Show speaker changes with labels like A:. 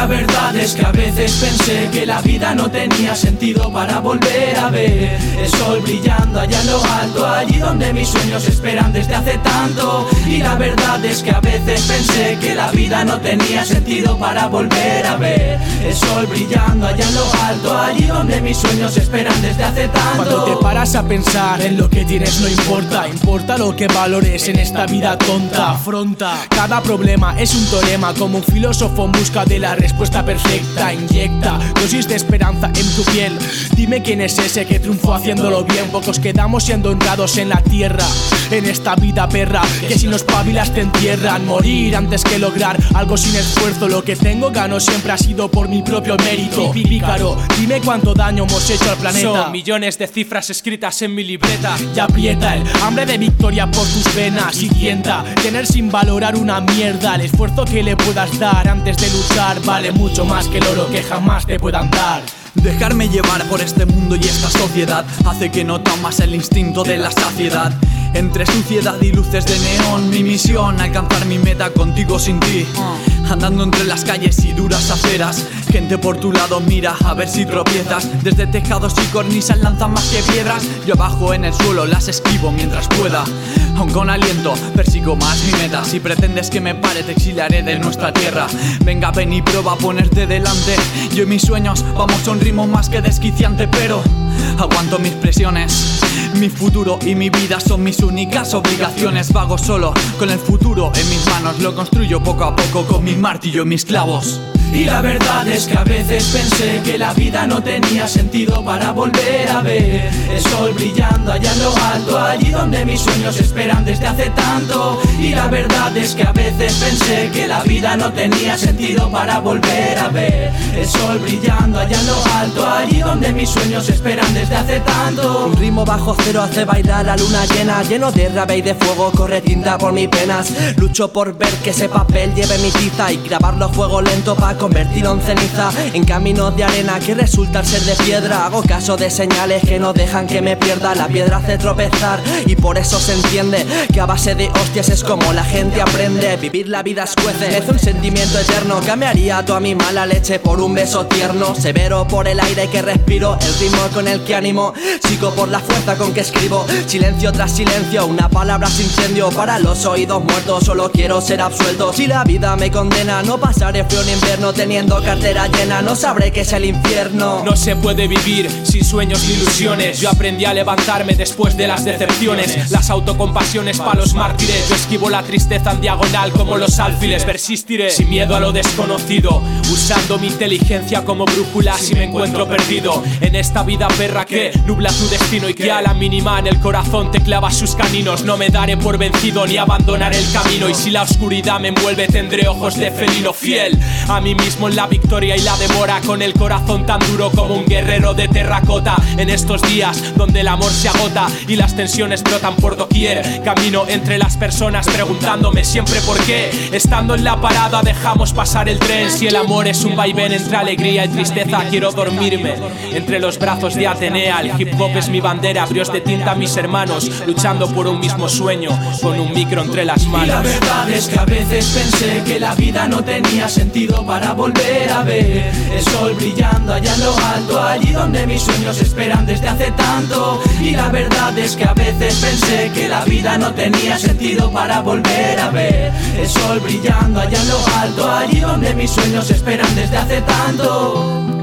A: la verdad es que a veces pensé que la vida no tenía sentido para volver a ver el sol brillando allá en lo alto, allí donde mis sueños esperan desde hace tanto. Y la verdad es que a veces pensé que la vida no tenía sentido para volver a ver el sol brillando allá en lo alto, allí donde mis sueños esperan desde hace tanto.
B: Cuando te paras a pensar en lo que tienes no importa, importa lo que valores en esta vida tonta. Afronta cada problema, es un teorema, como un filósofo en busca de la respuesta perfecta. Inyecta dosis de esperanza en tu piel. Dime quién es ese que triunfó haciéndolo bien. Pocos quedamos siendo honrados en la tierra, en esta vida perra, que si nos pabilas te entierran. Morir antes que lograr algo sin esfuerzo. Lo que tengo gano siempre ha sido por mi propio mérito. Pícaro, dime cuánto daño hemos hecho al planeta.
C: Son millones de cifras escritas en mi libreta.
B: Y aprieta el hambre de victoria por tus venas y tienta tener sin valorar una mierda. El esfuerzo que le puedas dar antes de luchar vale mucho más que el oro que jamás te puedan dar.
D: Dejarme llevar por este mundo y esta sociedad hace que no tomas el instinto de la saciedad. Entre suciedad y luces de neón, mi misión, alcanzar mi meta contigo sin ti. Andando entre las calles y duras aceras, gente por tu lado mira a ver si tropiezas. Desde tejados y cornisas lanzan más que piedras. Yo abajo en el suelo las esquivo mientras pueda. Aún con aliento persigo más mi meta. Si pretendes que me pare te exiliaré de nuestra tierra. Venga, ven y prueba a ponerte delante. Yo y mis sueños vamos a un ritmo más que desquiciante, pero aguanto mis presiones. Mi futuro y mi vida son mis únicas obligaciones. Vago solo con el futuro en mis manos. Lo construyo poco a poco con mi martillo y mis clavos.
A: Y la verdad es que a veces pensé que la vida no tenía sentido para volver a ver el sol brillando allá en lo alto, allí donde mis sueños esperan desde hace tanto. Y la verdad es que a veces pensé que la vida no tenía sentido para volver a ver el sol brillando allá en lo alto, allí donde mis sueños esperan desde hace tanto.
E: Un ritmo bajo cero hace bailar la luna llena, lleno de rabia y de fuego, corre tinta por mis penas. Lucho por ver que ese papel lleve mi tiza y grabarlo a fuego lento pa' convertirlo en ceniza. En caminos de arena que resultan ser de piedra, hago caso de señales que no dejan que me pierda. La piedra hace tropezar y por eso se entiende que a base de hostias es como la gente aprende. Vivir la vida escuece, es un sentimiento eterno. Cambiaría toda mi mala leche por un beso tierno. Severo por el aire que respiro, el ritmo con el que animo. Sigo por la fuerza con que escribo, silencio tras silencio, una palabra sin incendio. Para los oídos muertos solo quiero ser absuelto. Si la vida me condena no pasaré frío ni invierno. Teniendo cartera llena no sabré qué es el infierno.
C: No se puede vivir sin sueños ni ilusiones. Yo aprendí a levantarme después de las decepciones. Las autocompasiones pa' los mártires. Yo esquivo la tristeza en diagonal como los alfiles. Persistiré sin miedo a lo desconocido, usando mi inteligencia como brújula si me encuentro perdido en esta vida perra que nubla tu destino y que a la mínima en el corazón te clava sus caninos. No me daré por vencido ni abandonaré el camino. Y si la oscuridad me envuelve tendré ojos de felino fiel a mí mismo en la victoria y la demora, con el corazón tan duro como un guerrero de terracota. En estos días donde el amor se agota y las tensiones brotan por doquier, camino entre las personas preguntándome siempre por qué. Estando en la parada dejamos pasar el tren. Si el amor es un vaivén entre alegría y tristeza, quiero dormirme entre los brazos de Atenea. El hip hop es mi bandera, brios de tinta mis hermanos, luchando por un mismo sueño con un micro entre las manos.
A: Y la verdad es que a veces pensé que la vida no tenía sentido para volver a ver el sol brillando allá en lo alto, allí donde mis sueños esperan desde hace tanto. Y la verdad es que a veces pensé que la vida no tenía sentido para volver a ver el sol brillando allá en lo alto, allí donde mis sueños esperan desde hace tanto.